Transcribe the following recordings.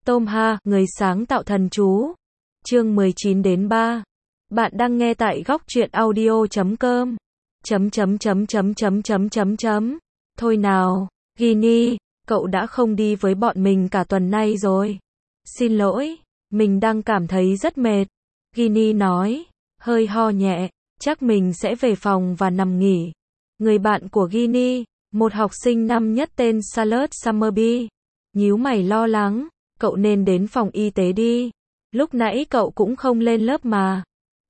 Tom Ha, người sáng tạo thần chú. Chương 19 đến 3. Bạn đang nghe tại góc truyện audio.com. Thôi nào, Ginny, cậu đã không đi với bọn mình cả tuần nay rồi. Xin lỗi, mình đang cảm thấy rất mệt. Ginny nói, hơi ho nhẹ, chắc mình sẽ về phòng và nằm nghỉ. Người bạn của Ginny, một học sinh năm nhất tên Charlotte Summerby, nhíu mày lo lắng, cậu nên đến phòng y tế đi. Lúc nãy cậu cũng không lên lớp mà.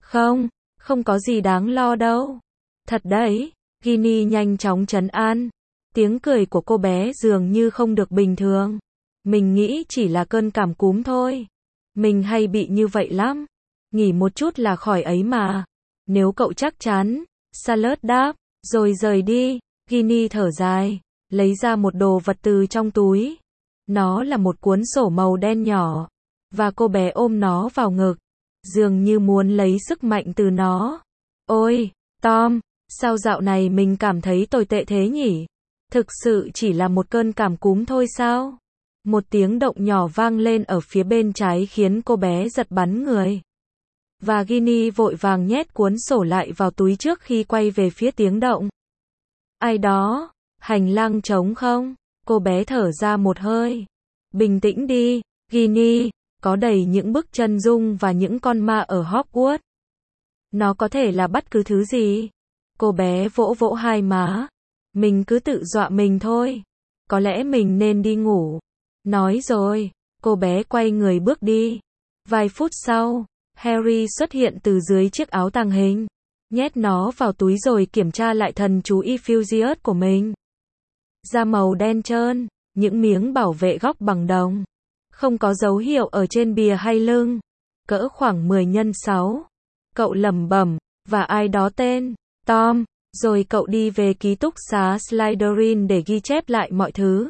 Không có gì đáng lo đâu. Thật đấy, Ginny nhanh chóng trấn an. Tiếng cười của cô bé dường như không được bình thường. Mình nghĩ chỉ là cơn cảm cúm thôi. Mình hay bị như vậy lắm. Nghỉ một chút là khỏi ấy mà. Nếu cậu chắc chắn, Charlotte đáp, rồi rời đi. Ginny thở dài, lấy ra một đồ vật từ trong túi. Nó là một cuốn sổ màu đen nhỏ, và cô bé ôm nó vào ngực, dường như muốn lấy sức mạnh từ nó. Ôi, Tom, sao dạo này mình cảm thấy tồi tệ thế nhỉ? Thực sự chỉ là một cơn cảm cúm thôi sao? Một tiếng động nhỏ vang lên ở phía bên trái khiến cô bé giật bắn người. Và Ginny vội vàng nhét cuốn sổ lại vào túi trước khi quay về phía tiếng động. Ai đó? Hành lang trống không? Cô bé thở ra một hơi. Bình tĩnh đi, Ginny, có đầy những bức chân dung và những con ma ở Hogwarts. Nó có thể là bất cứ thứ gì. Cô bé vỗ vỗ hai má. Mình cứ tự dọa mình thôi. Có lẽ mình nên đi ngủ. Nói rồi, cô bé quay người bước đi. Vài phút sau, Harry xuất hiện từ dưới chiếc áo tàng hình. Nhét nó vào túi rồi kiểm tra lại thần chú Effusius của mình. Da màu đen trơn, những miếng bảo vệ góc bằng đồng. Không có dấu hiệu ở trên bìa hay lưng. Cỡ khoảng 10x6. Cậu lẩm bẩm, và ai đó tên Tom. Rồi cậu đi về ký túc xá Slytherin để ghi chép lại mọi thứ.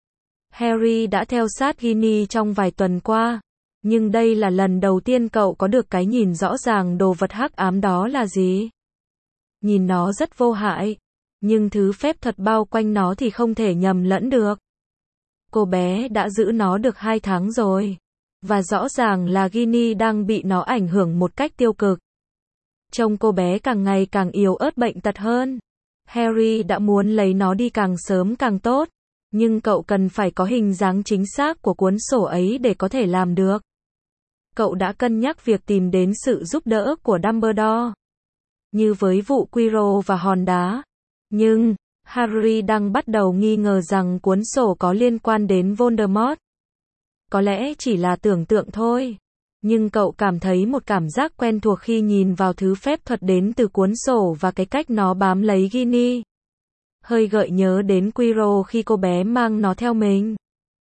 Harry đã theo sát Ginny trong vài tuần qua. Nhưng đây là lần đầu tiên cậu có được cái nhìn rõ ràng đồ vật hắc ám đó là gì. Nhìn nó rất vô hại. Nhưng thứ phép thuật bao quanh nó thì không thể nhầm lẫn được. Cô bé đã giữ nó được 2 tháng rồi. Và rõ ràng là Ginny đang bị nó ảnh hưởng một cách tiêu cực. Trông cô bé càng ngày càng yếu ớt bệnh tật hơn. Harry đã muốn lấy nó đi càng sớm càng tốt. Nhưng cậu cần phải có hình dáng chính xác của cuốn sổ ấy để có thể làm được. Cậu đã cân nhắc việc tìm đến sự giúp đỡ của Dumbledore. Như với vụ Quirrell và hòn đá. Nhưng, Harry đang bắt đầu nghi ngờ rằng cuốn sổ có liên quan đến Voldemort. Có lẽ chỉ là tưởng tượng thôi. Nhưng cậu cảm thấy một cảm giác quen thuộc khi nhìn vào thứ phép thuật đến từ cuốn sổ và cái cách nó bám lấy Ginny. Hơi gợi nhớ đến Quirrell khi cô bé mang nó theo mình.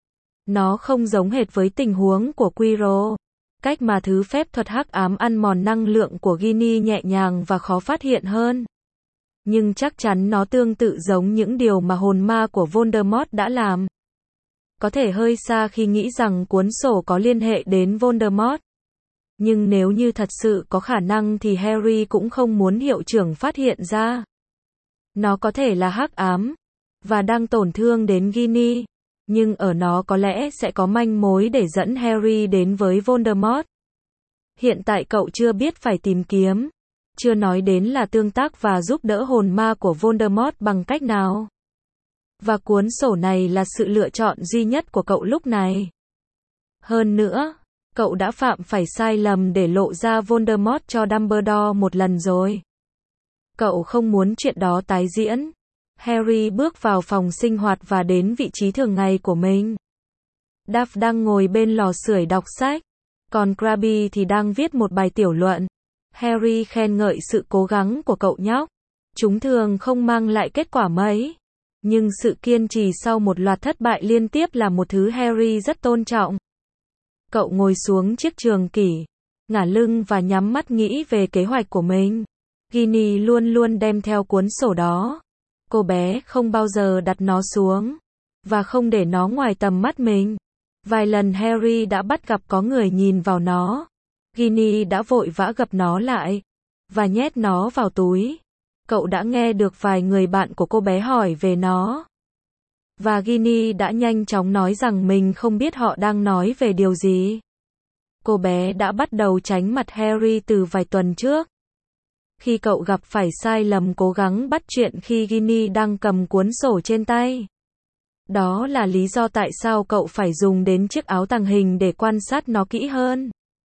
Nó không giống hệt với tình huống của Quirrell. Cách mà thứ phép thuật hắc ám ăn mòn năng lượng của Ginny nhẹ nhàng và khó phát hiện hơn. Nhưng chắc chắn nó tương tự giống những điều mà hồn ma của Voldemort đã làm. Có thể hơi xa khi nghĩ rằng cuốn sổ có liên hệ đến Voldemort. Nhưng nếu như thật sự có khả năng thì Harry cũng không muốn hiệu trưởng phát hiện ra. Nó có thể là hắc ám, và đang tổn thương đến Ginny. Nhưng ở nó có lẽ sẽ có manh mối để dẫn Harry đến với Voldemort. Hiện tại cậu chưa biết phải tìm kiếm. Chưa nói đến là tương tác và giúp đỡ hồn ma của Voldemort bằng cách nào. Và cuốn sổ này là sự lựa chọn duy nhất của cậu lúc này. Hơn nữa, cậu đã phạm phải sai lầm để lộ ra Voldemort cho Dumbledore một lần rồi. Cậu không muốn chuyện đó tái diễn. Harry bước vào phòng sinh hoạt và đến vị trí thường ngày của mình. Duff đang ngồi bên lò sưởi đọc sách. Còn Crabbe thì đang viết một bài tiểu luận. Harry khen ngợi sự cố gắng của cậu nhóc. Chúng thường không mang lại kết quả mấy. Nhưng sự kiên trì sau một loạt thất bại liên tiếp là một thứ Harry rất tôn trọng. Cậu ngồi xuống chiếc trường kỷ, ngả lưng và nhắm mắt nghĩ về kế hoạch của mình. Ginny luôn luôn đem theo cuốn sổ đó. Cô bé không bao giờ đặt nó xuống. Và không để nó ngoài tầm mắt mình. Vài lần Harry đã bắt gặp có người nhìn vào nó. Ginny đã vội vã gập nó lại. Và nhét nó vào túi. Cậu đã nghe được vài người bạn của cô bé hỏi về nó. và Ginny đã nhanh chóng nói rằng mình không biết họ đang nói về điều gì. Cô bé đã bắt đầu tránh mặt Harry từ vài tuần trước. Khi cậu gặp phải sai lầm cố gắng bắt chuyện khi Ginny đang cầm cuốn sổ trên tay. Đó là lý do tại sao cậu phải dùng đến chiếc áo tàng hình để quan sát nó kỹ hơn.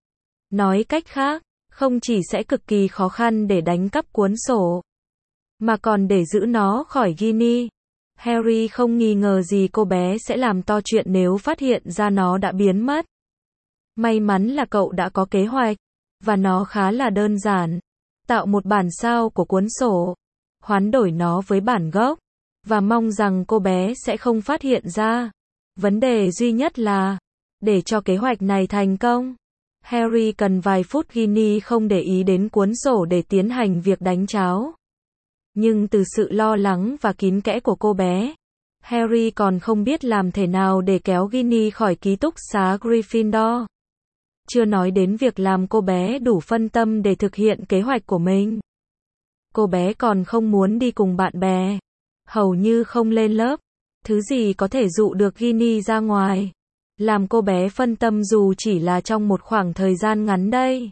Nói cách khác, không chỉ sẽ cực kỳ khó khăn để đánh cắp cuốn sổ, mà còn để giữ nó khỏi Ginny. Harry không nghi ngờ gì cô bé sẽ làm to chuyện nếu phát hiện ra nó đã biến mất. May mắn là cậu đã có kế hoạch, và nó khá là đơn giản. Tạo một bản sao của cuốn sổ, hoán đổi nó với bản gốc, và mong rằng cô bé sẽ không phát hiện ra. Vấn đề duy nhất là, để cho kế hoạch này thành công, Harry cần vài phút. Ginny không để ý đến cuốn sổ để tiến hành việc đánh cháo. Nhưng từ sự lo lắng và kín kẽ của cô bé, Harry còn không biết làm thế nào để kéo Ginny khỏi ký túc xá Gryffindor. Chưa nói đến việc làm cô bé đủ phân tâm để thực hiện kế hoạch của mình. Cô bé còn không muốn đi cùng bạn bè, hầu như không lên lớp. Thứ gì có thể dụ được Ginny ra ngoài, làm cô bé phân tâm dù chỉ là trong một khoảng thời gian ngắn đây.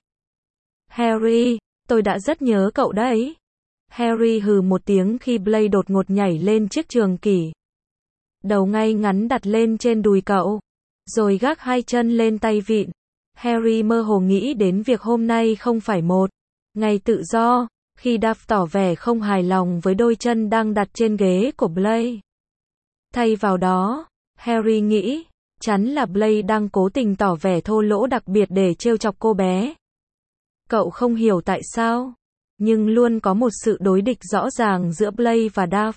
Harry, tôi đã rất nhớ cậu đấy. Harry hừ một tiếng khi Blaise đột ngột nhảy lên chiếc trường kỷ. Đầu ngay ngắn đặt lên trên đùi cậu, rồi gác hai chân lên tay vịn. Harry mơ hồ nghĩ đến việc hôm nay không phải một ngày tự do, khi Duff tỏ vẻ không hài lòng với đôi chân đang đặt trên ghế của Blaise. Thay vào đó, Harry nghĩ, chắn là Blaise đang cố tình tỏ vẻ thô lỗ đặc biệt để trêu chọc cô bé. Cậu không hiểu tại sao, nhưng luôn có một sự đối địch rõ ràng giữa Blaise và Duff.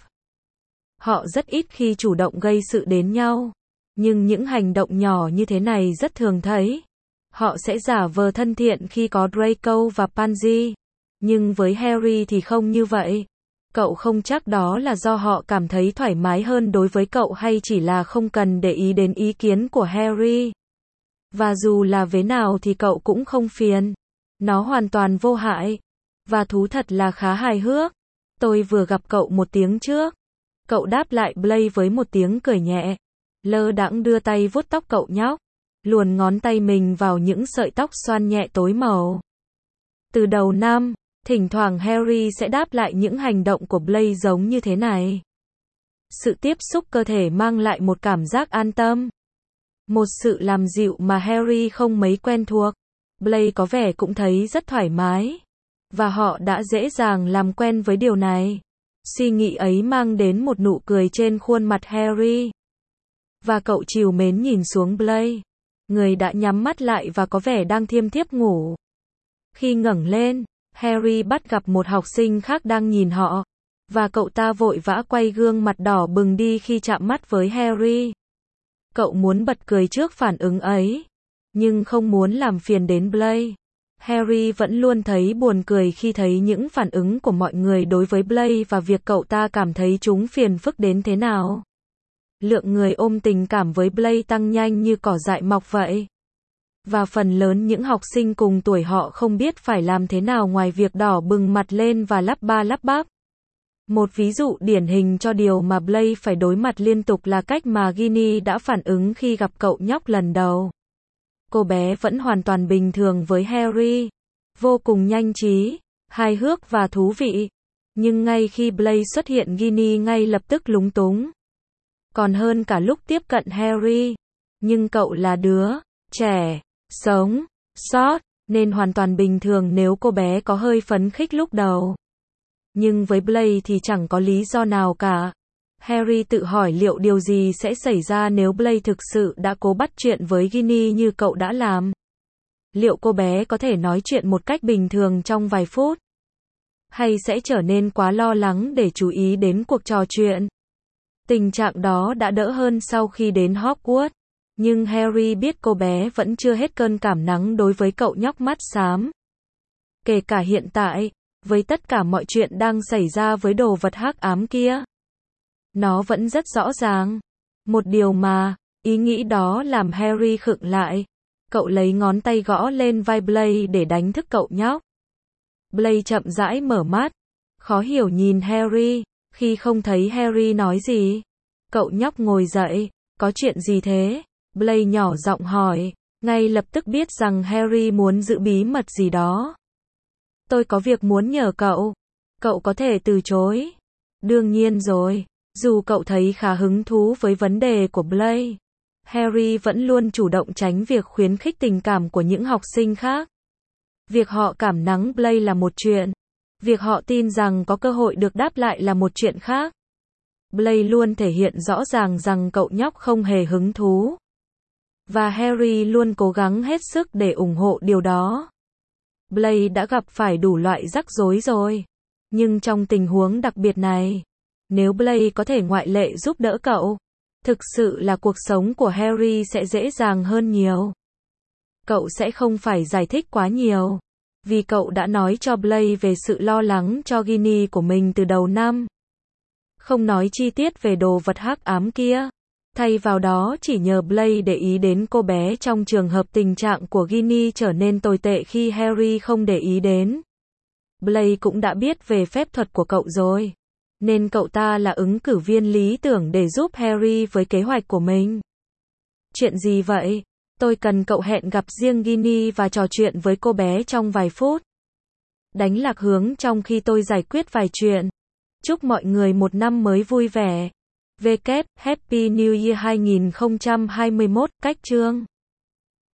Họ rất ít khi chủ động gây sự đến nhau, nhưng những hành động nhỏ như thế này rất thường thấy. Họ sẽ giả vờ thân thiện khi có Draco và Pansy, nhưng với Harry thì không như vậy. Cậu không chắc đó là do họ cảm thấy thoải mái hơn đối với cậu hay chỉ là không cần để ý đến ý kiến của Harry. Và dù là vế nào thì cậu cũng không phiền. Nó hoàn toàn vô hại. Và thú thật là khá hài hước. Tôi vừa gặp cậu một tiếng trước. Cậu đáp lại Blaise với một tiếng cười nhẹ. Lơ đãng đưa tay vuốt tóc cậu nhóc, luồn ngón tay mình vào những sợi tóc xoăn nhẹ tối màu. Từ đầu năm, thỉnh thoảng Harry sẽ đáp lại những hành động của Blaise giống như thế này. Sự tiếp xúc cơ thể mang lại một cảm giác an tâm. Một sự làm dịu mà Harry không mấy quen thuộc. Blaise có vẻ cũng thấy rất thoải mái. Và họ đã dễ dàng làm quen với điều này. Suy nghĩ ấy mang đến một nụ cười trên khuôn mặt Harry. Và cậu trìu mến nhìn xuống Blaise. Người đã nhắm mắt lại và có vẻ đang thiêm thiếp ngủ. Khi ngẩng lên, Harry bắt gặp một học sinh khác đang nhìn họ. Và cậu ta vội vã quay gương mặt đỏ bừng đi khi chạm mắt với Harry. Cậu muốn bật cười trước phản ứng ấy, nhưng không muốn làm phiền đến Blaise. Harry vẫn luôn thấy buồn cười khi thấy những phản ứng của mọi người đối với Blaise và việc cậu ta cảm thấy chúng phiền phức đến thế nào. Lượng người ôm tình cảm với Blaise tăng nhanh như cỏ dại mọc vậy. Và phần lớn những học sinh cùng tuổi họ không biết phải làm thế nào ngoài việc đỏ bừng mặt lên và lắp ba lắp bắp. Một ví dụ điển hình cho điều mà Blaise phải đối mặt liên tục là cách mà Ginny đã phản ứng khi gặp cậu nhóc lần đầu. Cô bé vẫn hoàn toàn bình thường với Harry, vô cùng nhanh trí, hài hước và thú vị. Nhưng ngay khi Blaise xuất hiện, Ginny ngay lập tức lúng túng. Còn hơn cả lúc tiếp cận Harry. Nhưng cậu là đứa trẻ, sống, sót, nên hoàn toàn bình thường nếu cô bé có hơi phấn khích lúc đầu. Nhưng với Blaise thì chẳng có lý do nào cả. Harry tự hỏi liệu điều gì sẽ xảy ra nếu Blaise thực sự đã cố bắt chuyện với Ginny như cậu đã làm. Liệu cô bé có thể nói chuyện một cách bình thường trong vài phút? Hay sẽ trở nên quá lo lắng để chú ý đến cuộc trò chuyện? Tình trạng đó đã đỡ hơn sau khi đến Hogwarts. Nhưng Harry biết cô bé vẫn chưa hết cơn cảm nắng đối với cậu nhóc mắt xám. Kể cả hiện tại, với tất cả mọi chuyện đang xảy ra với đồ vật hắc ám kia, nó vẫn rất rõ ràng. Một điều mà, ý nghĩ đó làm Harry khựng lại. Cậu lấy ngón tay gõ lên vai Blaise để đánh thức cậu nhóc. Blaise chậm rãi mở mắt, khó hiểu nhìn Harry. Khi không thấy Harry nói gì, Cậu nhóc ngồi dậy, có chuyện gì thế? Blaine nhỏ giọng hỏi, ngay lập tức biết rằng Harry muốn giữ bí mật gì đó. Tôi có việc muốn nhờ cậu. Cậu có thể từ chối. Đương nhiên rồi. Dù cậu thấy khá hứng thú với vấn đề của Blaine, Harry vẫn luôn chủ động tránh việc khuyến khích tình cảm của những học sinh khác. Việc họ cảm nắng Blaine là một chuyện. Việc họ tin rằng có cơ hội được đáp lại là một chuyện khác. Blaine luôn thể hiện rõ ràng rằng cậu nhóc không hề hứng thú. Và Harry luôn cố gắng hết sức để ủng hộ điều đó. Blaine đã gặp phải đủ loại rắc rối rồi. Nhưng trong tình huống đặc biệt này, nếu Blaine có thể ngoại lệ giúp đỡ cậu, thực sự là cuộc sống của Harry sẽ dễ dàng hơn nhiều. Cậu sẽ không phải giải thích quá nhiều, vì cậu đã nói cho Blaine về sự lo lắng cho Ginny của mình từ đầu năm. Không nói chi tiết về đồ vật hắc ám kia. Thay vào đó chỉ nhờ Blaine để ý đến cô bé trong trường hợp tình trạng của Ginny trở nên tồi tệ khi Harry không để ý đến. Blaine cũng đã biết về phép thuật của cậu rồi, nên cậu ta là ứng cử viên lý tưởng để giúp Harry với kế hoạch của mình. Chuyện gì vậy? Tôi cần cậu hẹn gặp riêng Ginny và trò chuyện với cô bé trong vài phút. Đánh lạc hướng trong khi tôi giải quyết vài chuyện. Chúc mọi người một năm mới vui vẻ. Happy New Year 2021, cách chương.